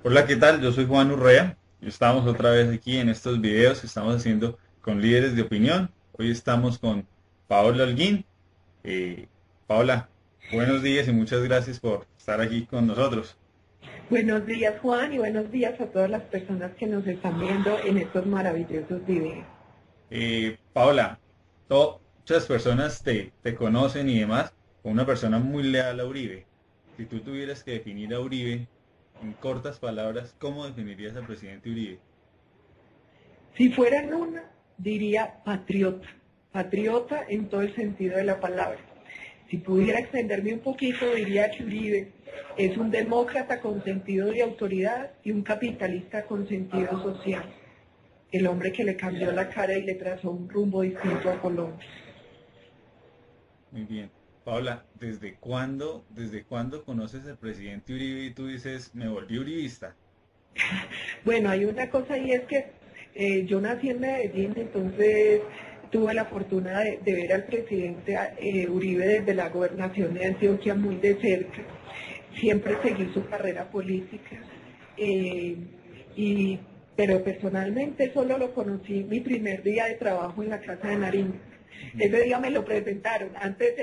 Hola, ¿qué tal? Yo soy Juan Urrea. Estamos otra vez aquí en estos videos que estamos haciendo con líderes de opinión. Hoy estamos con Paola Holguín. Eh, Paola, buenos días y muchas gracias por estar aquí con nosotros. Buenos días, Juan, y buenos días a todas las personas que nos están viendo en estos maravillosos videos. Paola, muchas personas te conocen y demás como una persona muy leal a Uribe. Si tú tuvieras que definir a Uribe en cortas palabras, ¿cómo definirías al presidente Uribe? Si fueran una, diría patriota, patriota en todo el sentido de la palabra. Si pudiera extenderme un poquito, diría que Uribe es un demócrata con sentido de autoridad y un capitalista con sentido social. El hombre que le cambió la cara y le trazó un rumbo distinto a Colombia. Muy bien. Paula, ¿desde cuándo conoces al presidente Uribe y tú dices, me volví uribista? Bueno, hay una cosa y es que yo nací en Medellín, entonces tuve la fortuna de ver al presidente Uribe desde la gobernación de Antioquia muy de cerca. Siempre seguí su carrera política, eh, y, pero personalmente solo lo conocí mi primer día de trabajo en la Casa de Nariño. Ujú. Ese día me lo presentaron. Antes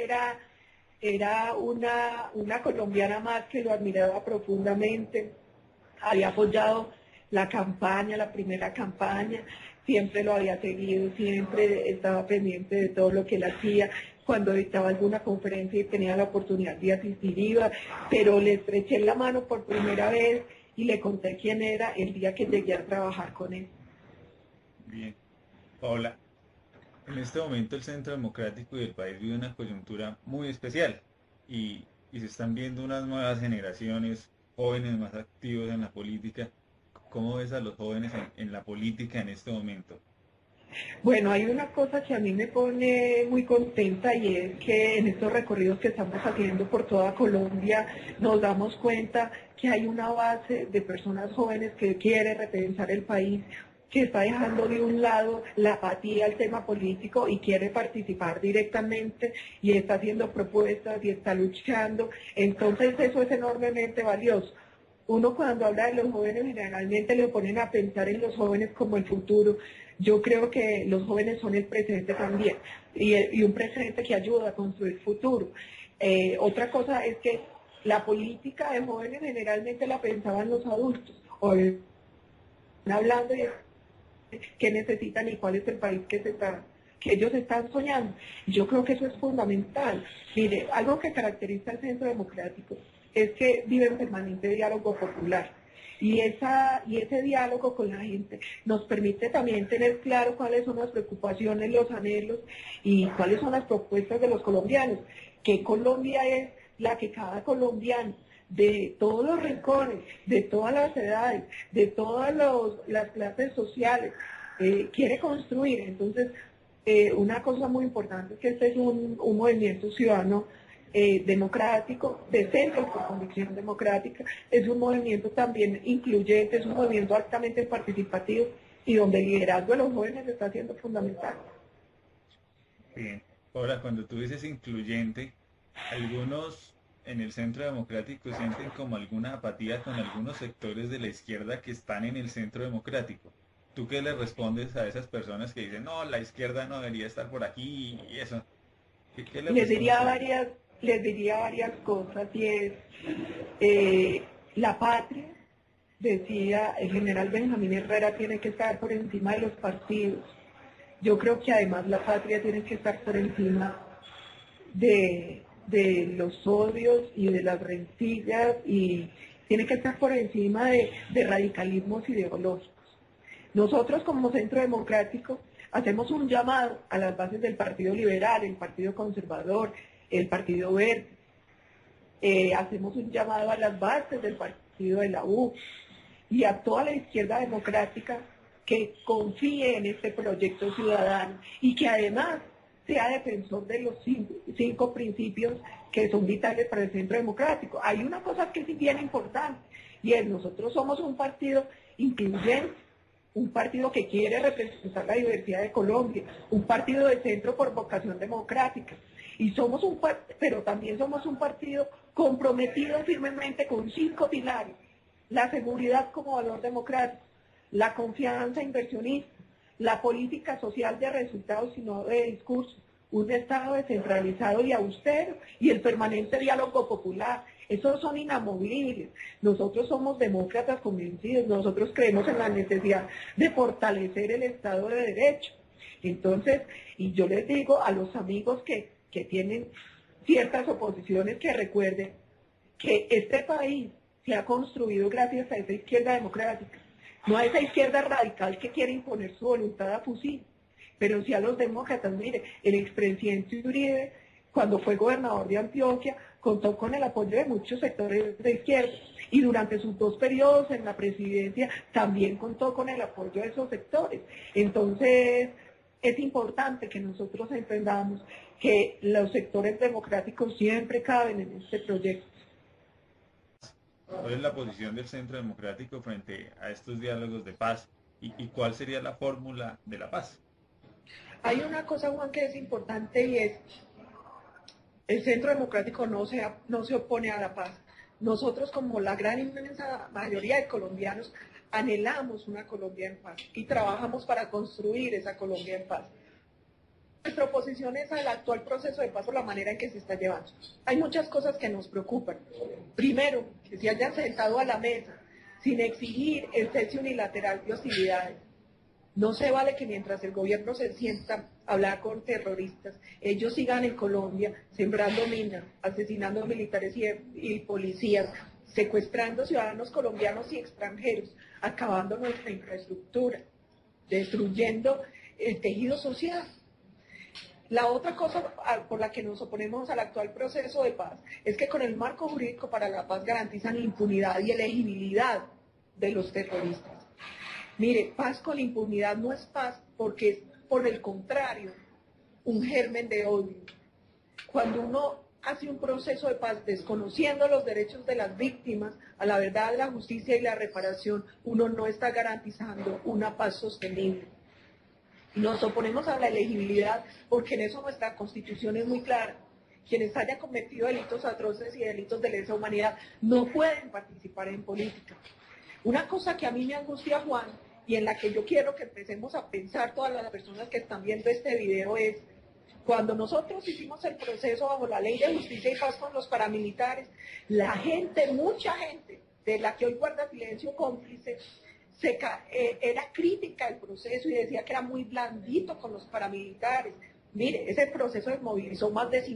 era una colombiana más que lo admiraba profundamente, había apoyado la campaña, la primera campaña, siempre lo había seguido, siempre estaba pendiente de todo lo que él hacía. Cuando dictaba alguna conferencia y tenía la oportunidad de asistir, iba, pero le estreché la mano por primera vez y le conté quién era el día que llegué a trabajar con él. Bien. Paula, en este momento el Centro Democrático y el país vive una coyuntura muy especial y se están viendo unas nuevas generaciones, jóvenes más activos en la política. ¿Cómo ves a los jóvenes en la política en este momento? Bueno, hay una cosa que a mí me pone muy contenta y es que en estos recorridos que estamos haciendo por toda Colombia nos damos cuenta que hay una base de personas jóvenes que quiere repensar el país, que está dejando de un lado la apatía al tema político y quiere participar directamente y está haciendo propuestas y está luchando. Entonces eso es enormemente valioso. Uno cuando habla de los jóvenes generalmente le ponen a pensar en los jóvenes como el futuro. Yo creo que los jóvenes son el presente también y un presente que ayuda a construir futuro. Otra cosa es que la política de jóvenes generalmente la pensaban los adultos. Hoy hablando de qué necesitan y cuál es el país que ellos están soñando. Yo creo que eso es fundamental. Mire, algo que caracteriza al Centro Democrático es que vive en permanente diálogo popular. Y ese diálogo con la gente nos permite también tener claro cuáles son las preocupaciones, los anhelos y cuáles son las propuestas de los colombianos. Que Colombia es la que cada colombiano de todos los rincones, de todas las edades, de todas las clases sociales, quiere construir. Entonces, una cosa muy importante es que este es un movimiento ciudadano democrático, de centro con convicción democrática, es un movimiento también incluyente, es un movimiento altamente participativo y donde el liderazgo de los jóvenes está siendo fundamental. Bien. Ahora, cuando tú dices incluyente, algunos en el Centro Democrático sienten como alguna apatía con algunos sectores de la izquierda que están en el Centro Democrático. ¿Tú qué le respondes a esas personas que dicen, no, la izquierda no debería estar por aquí y eso? ¿Qué les Les respondes diría a ellos? varias, les diría varias cosas y es eh, la patria, decía el general Benjamín Herrera, tiene que estar por encima de los partidos. Yo creo que además la patria tiene que estar por encima de los odios y de las rencillas y tiene que estar por encima de radicalismos ideológicos. Nosotros como Centro Democrático hacemos un llamado a las bases del Partido Liberal, el Partido Conservador, el Partido Verde, hacemos un llamado a las bases del Partido de la U y a toda la izquierda democrática que confíe en este proyecto ciudadano y que además sea defensor de los cinco principios que son vitales para el centro democrático. Hay una cosa que es bien importante y es nosotros somos un partido incluyente, un partido que quiere representar la diversidad de Colombia, un partido de centro por vocación democrática. Y somos pero también somos un partido comprometido firmemente con cinco pilares. la seguridad como valor democrático, la confianza inversionista, la política social de resultados y no de discursos, un Estado descentralizado y austero y el permanente diálogo popular. Esos son inamovibles. Nosotros somos demócratas convencidos, nosotros creemos en la necesidad de fortalecer el Estado de Derecho. Entonces, y yo les digo a los amigos que tienen ciertas oposiciones que recuerden que este país se ha construido gracias a esa izquierda democrática, no a esa izquierda radical que quiere imponer su voluntad a fusil, pero sí a los demócratas. Mire, el expresidente Uribe, cuando fue gobernador de Antioquia, contó con el apoyo de muchos sectores de izquierda y durante sus 2 periodos en la presidencia también contó con el apoyo de esos sectores. Entonces, es importante que nosotros entendamos que los sectores democráticos siempre caben en este proyecto. ¿Cuál es la posición del Centro Democrático frente a estos diálogos de paz? ¿Y cuál sería la fórmula de la paz? Hay una cosa, Juan, que es importante y es, el Centro Democrático no se opone a la paz. Nosotros, como la gran inmensa mayoría de colombianos, anhelamos una Colombia en paz y trabajamos para construir esa Colombia en paz. Nuestra oposición es al actual proceso de paz por la manera en que se está llevando. Hay muchas cosas que nos preocupan. Primero, que se hayan sentado a la mesa sin exigir el cese unilateral de hostilidades. No se vale que mientras el gobierno se sienta a hablar con terroristas, ellos sigan en Colombia sembrando minas, asesinando militares y policías, secuestrando ciudadanos colombianos y extranjeros, acabando nuestra infraestructura, destruyendo el tejido social. La otra cosa por la que nos oponemos al actual proceso de paz es que con el marco jurídico para la paz garantizan impunidad y elegibilidad de los terroristas. Mire, paz con impunidad no es paz porque es, por el contrario, un germen de odio. Cuando uno hace un proceso de paz desconociendo los derechos de las víctimas, a la verdad, la justicia y la reparación, uno no está garantizando una paz sostenible. Nos oponemos a la elegibilidad porque en eso nuestra Constitución es muy clara. Quienes hayan cometido delitos atroces y delitos de lesa humanidad no pueden participar en política. Una cosa que a mí me angustia, Juan, y en la que yo quiero que empecemos a pensar todas las personas que están viendo este video es, cuando nosotros hicimos el proceso bajo la Ley de Justicia y Paz con los paramilitares, la gente, mucha gente, de la que hoy guarda silencio cómplice, era crítica del proceso y decía que era muy blandito con los paramilitares. Mire, ese proceso desmovilizó más de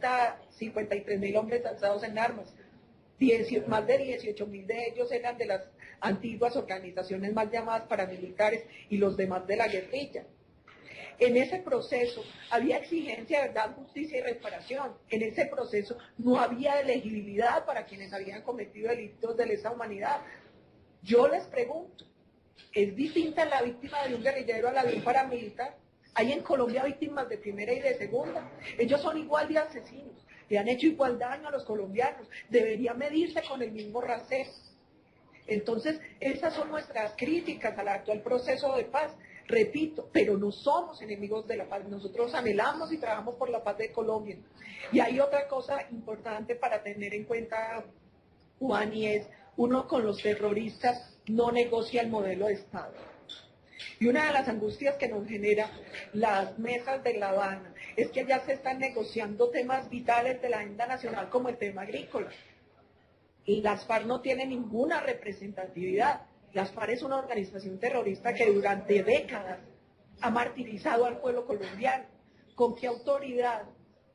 53.000 hombres alzados en armas. Más de 18.000 de ellos eran de las antiguas organizaciones más llamadas paramilitares y los demás de la guerrilla. En ese proceso había exigencia de verdad, justicia y reparación. En ese proceso no había elegibilidad para quienes habían cometido delitos de lesa humanidad. Yo les pregunto, ¿es distinta la víctima de un guerrillero a la de un paramilitar? Hay en Colombia víctimas de primera y de segunda. Ellos son igual de asesinos. Le han hecho igual daño a los colombianos. Debería medirse con el mismo rasero. Entonces, esas son nuestras críticas al actual proceso de paz. Repito, pero no somos enemigos de la paz. Nosotros anhelamos y trabajamos por la paz de Colombia. Y hay otra cosa importante para tener en cuenta, Juan, y es, uno con los terroristas no negocia el modelo de Estado. Y una de las angustias que nos genera las mesas de La Habana es que ya se están negociando temas vitales de la agenda nacional como el tema agrícola. Y las FARC no tienen ninguna representatividad. Las FARC es una organización terrorista que durante décadas ha martirizado al pueblo colombiano. ¿Con qué autoridad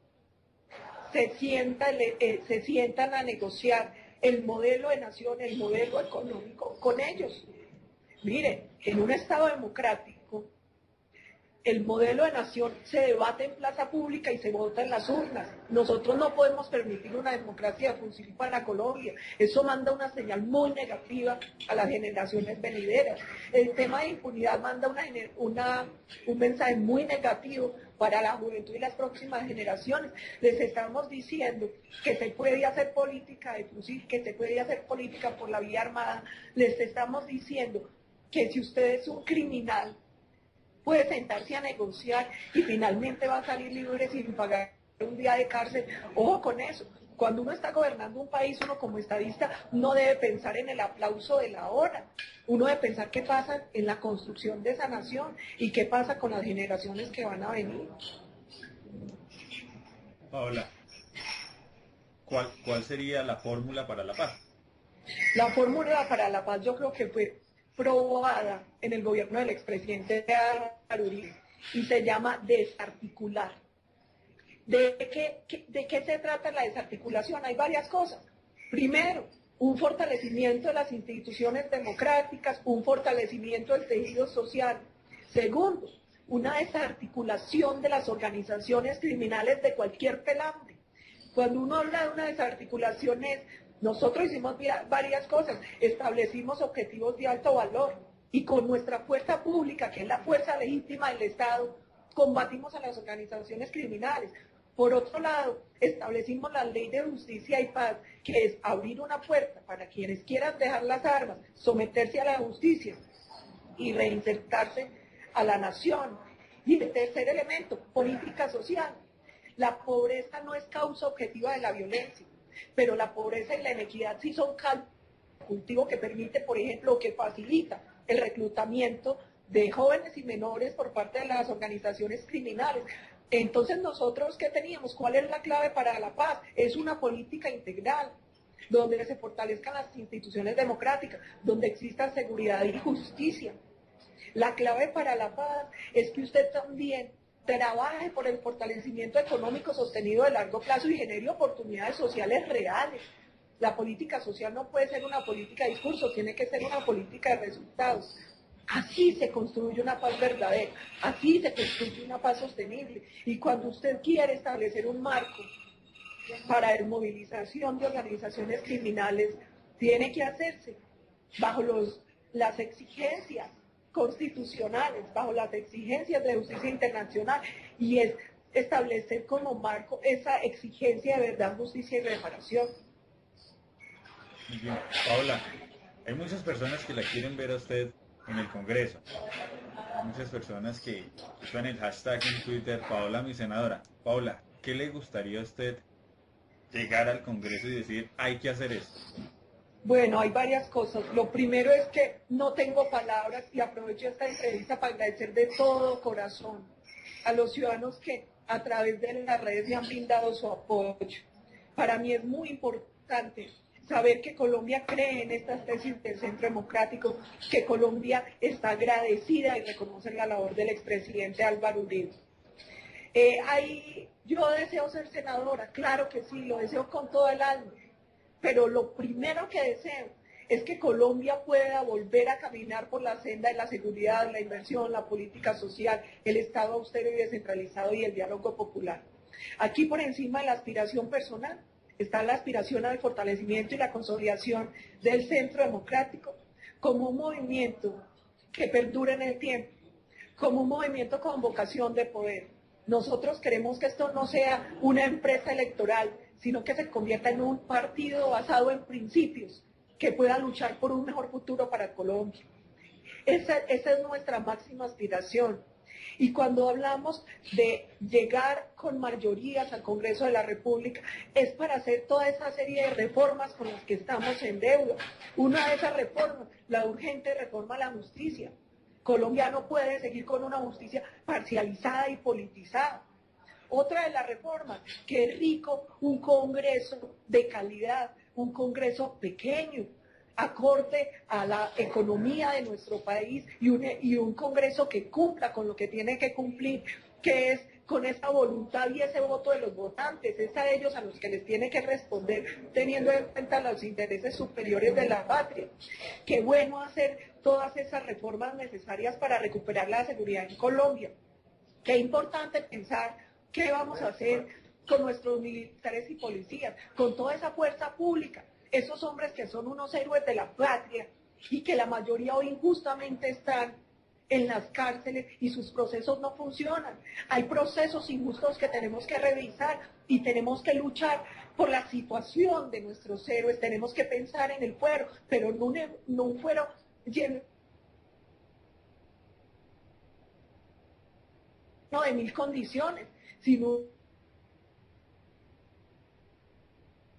se sientan a negociar el modelo de nación, el modelo económico con ellos? Mire, en un Estado democrático, el modelo de nación se debate en plaza pública y se vota en las urnas. Nosotros no podemos permitir una democracia de fusil para Colombia. Eso manda una señal muy negativa a las generaciones venideras. El tema de impunidad manda un mensaje muy negativo para la juventud y las próximas generaciones. Les estamos diciendo que se puede hacer política de fusil, que se puede hacer política por la vía armada. Les estamos diciendo que si usted es un criminal, puede sentarse a negociar y finalmente va a salir libre sin pagar un día de cárcel. Ojo con eso. Cuando uno está gobernando un país, uno como estadista no debe pensar en el aplauso de la hora. Uno debe pensar qué pasa en la construcción de esa nación y qué pasa con las generaciones que van a venir. Paola, ¿cuál sería la fórmula para la paz? La fórmula para la paz yo creo que fue probada en el gobierno del expresidente Álvaro Uribe y se llama desarticular. ¿De qué se trata la desarticulación? Hay varias cosas. Primero, un fortalecimiento de las instituciones democráticas, un fortalecimiento del tejido social. Segundo, una desarticulación de las organizaciones criminales de cualquier pelambre. Cuando uno habla de una desarticulación nosotros hicimos varias cosas, establecimos objetivos de alto valor y con nuestra fuerza pública, que es la fuerza legítima del Estado, combatimos a las organizaciones criminales. Por otro lado, establecimos la ley de justicia y paz, que es abrir una puerta para quienes quieran dejar las armas, someterse a la justicia y reinsertarse a la nación. Y el tercer elemento, política social. La pobreza no es causa objetiva de la violencia, pero la pobreza y la inequidad sí son cultivo que permite, por ejemplo, que facilita el reclutamiento de jóvenes y menores por parte de las organizaciones criminales. Entonces nosotros, ¿qué teníamos? ¿Cuál es la clave para la paz? Es una política integral, donde se fortalezcan las instituciones democráticas, donde exista seguridad y justicia. La clave para la paz es que usted también trabaje por el fortalecimiento económico sostenido de largo plazo y genere oportunidades sociales reales. La política social no puede ser una política de discurso, tiene que ser una política de resultados. Así se construye una paz verdadera, así se construye una paz sostenible. Y cuando usted quiere establecer un marco para la movilización de organizaciones criminales, tiene que hacerse bajo las exigencias constitucionales, bajo las exigencias de justicia internacional, y es establecer como marco esa exigencia de verdad, justicia y reparación. Muy bien. Paola, hay muchas personas que la quieren ver a usted en el Congreso. Hay muchas personas que usan el hashtag en Twitter, Paola mi senadora. Paola, ¿qué le gustaría a usted llegar al Congreso y decir, hay que hacer esto? Bueno, hay varias cosas. Lo primero es que no tengo palabras y aprovecho esta entrevista para agradecer de todo corazón a los ciudadanos que a través de las redes me han brindado su apoyo. Para mí es muy importante saber que Colombia cree en estas tesis del Centro Democrático, que Colombia está agradecida y reconoce la labor del expresidente Álvaro Uribe. Yo deseo ser senadora, claro que sí, lo deseo con todo el alma, pero lo primero que deseo es que Colombia pueda volver a caminar por la senda de la seguridad, la inversión, la política social, el Estado austero y descentralizado y el diálogo popular. Aquí por encima de la aspiración personal está la aspiración al fortalecimiento y la consolidación del Centro Democrático como un movimiento que perdure en el tiempo, como un movimiento con vocación de poder. Nosotros queremos que esto no sea una empresa electoral, sino que se convierta en un partido basado en principios que pueda luchar por un mejor futuro para Colombia. Esa es nuestra máxima aspiración. Y cuando hablamos de llegar con mayorías al Congreso de la República, es para hacer toda esa serie de reformas con las que estamos en deuda. Una de esas reformas, la urgente reforma a la justicia. Colombia no puede seguir con una justicia parcializada y politizada. Otra de las reformas, que es rico un Congreso de calidad, un Congreso pequeño, acorde a la economía de nuestro país y un Congreso que cumpla con lo que tiene que cumplir, que es con esa voluntad y ese voto de los votantes, es a ellos a los que les tiene que responder teniendo en cuenta los intereses superiores de la patria. Qué bueno hacer todas esas reformas necesarias para recuperar la seguridad en Colombia. Qué importante pensar qué vamos a hacer con nuestros militares y policías, con toda esa fuerza pública, esos hombres que son unos héroes de la patria y que la mayoría hoy injustamente están en las cárceles y sus procesos no funcionan. Hay procesos injustos que tenemos que revisar y tenemos que luchar por la situación de nuestros héroes, tenemos que pensar en el fuero, pero no un fuero lleno de mil condiciones, sino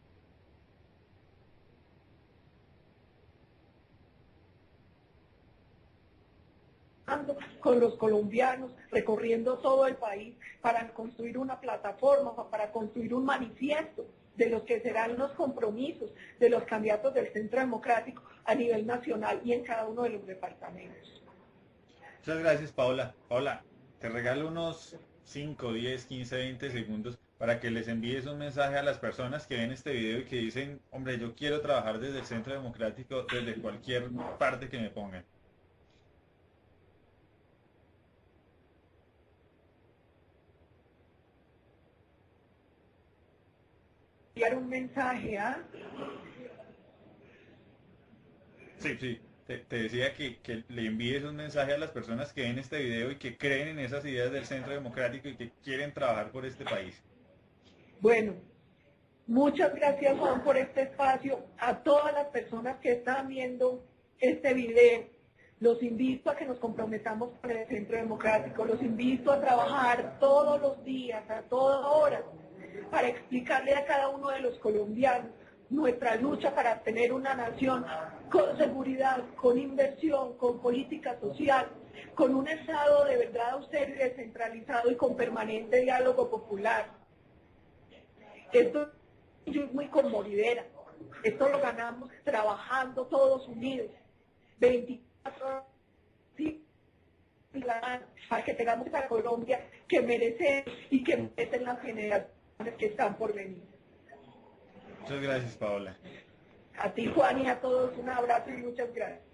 trabajando con los colombianos, recorriendo todo el país para construir una plataforma, para construir un manifiesto de los que serán los compromisos de los candidatos del Centro Democrático a nivel nacional y en cada uno de los departamentos. Muchas gracias, Paola. Paola, te regalo unos 5, 10, 15, 20 segundos para que les envíes un mensaje a las personas que ven este video y que dicen, hombre, yo quiero trabajar desde el Centro Democrático, desde cualquier parte que me pongan. Enviar un mensaje a... Sí, sí. Te decía que le envíes un mensaje a las personas que ven este video y que creen en esas ideas del Centro Democrático y que quieren trabajar por este país. Bueno, muchas gracias, Juan, por este espacio. A todas las personas que están viendo este video, los invito a que nos comprometamos con el Centro Democrático, los invito a trabajar todos los días, a toda hora, para explicarle a cada uno de los colombianos nuestra lucha para tener una nación con seguridad, con inversión, con política social, con un Estado de verdad austero y descentralizado y con permanente diálogo popular. Esto es muy conmovedera. Esto lo ganamos trabajando todos unidos, 24 horas, ¿sí? Para que tengamos esa Colombia que merece y que merecen las generaciones que están por venir. Muchas gracias, Paola. A ti, Juan, y a todos un abrazo y muchas gracias.